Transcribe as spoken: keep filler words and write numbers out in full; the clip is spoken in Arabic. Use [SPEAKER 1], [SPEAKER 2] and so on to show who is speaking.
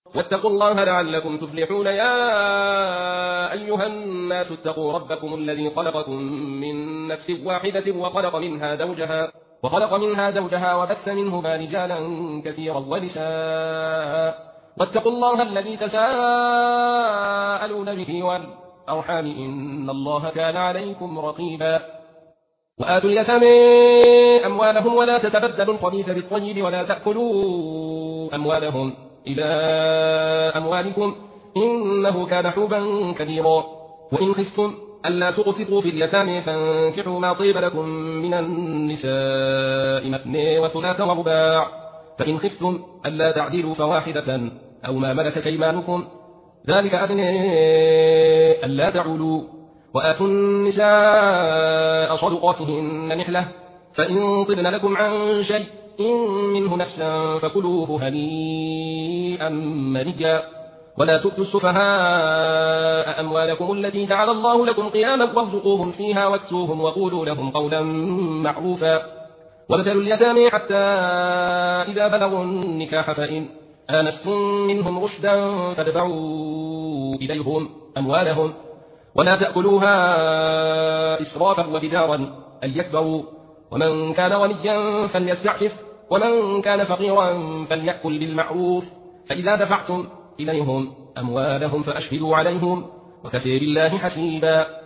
[SPEAKER 1] واتقوا الله لعلكم تفلحون. يا أيها الناس اتقوا ربكم الذي خلقكم من نفس واحدة وخلق منها زوجها وخلق منها زوجها وبث منهما رجالا كثيرا ونساء واتقوا الله الذي تساءلون به والأرحام إن الله كان عليكم رقيبا. وآتوا اليتامى أموالهم ولا تتبدلوا الخبيث بالطيب ولا تأكلوا أموالهم إلى أموالكم إنه كان حوبا كبيرا. وإن خفتم ألا تقسطوا في اليتامى فانكحوا ما طيب لكم من النساء مثنى وثلاث ورباع، فإن خفتم ألا تعدلوا فواحدة أو ما ملكت أيمانكم ذلك أدنى ألا تعولوا. وآتوا النساء صدقاتهن نحلة، فإن طبن لكم عن شيء منه نفسا فكلوه هنيئا مريئا. ولا تؤتوا السفهاء أموالكم التي جعل الله لكم قياما وارزقوهم فيها واكسوهم وقولوا لهم قولا معروفا. وابتلوا اليتامى حتى إذا بلغوا النكاح فإن آنستم منهم رشدا فادفعوا إليهم أموالهم ولا تأكلوها إسرافا وبدارا أن يكبروا. ومن كان غنيا فليستعفف ومن كان فقيرا فليأكل بالمعروف. فإذا دفعتم إليهم أموالهم فأشهدوا عليهم وكفى بالله حسيبا.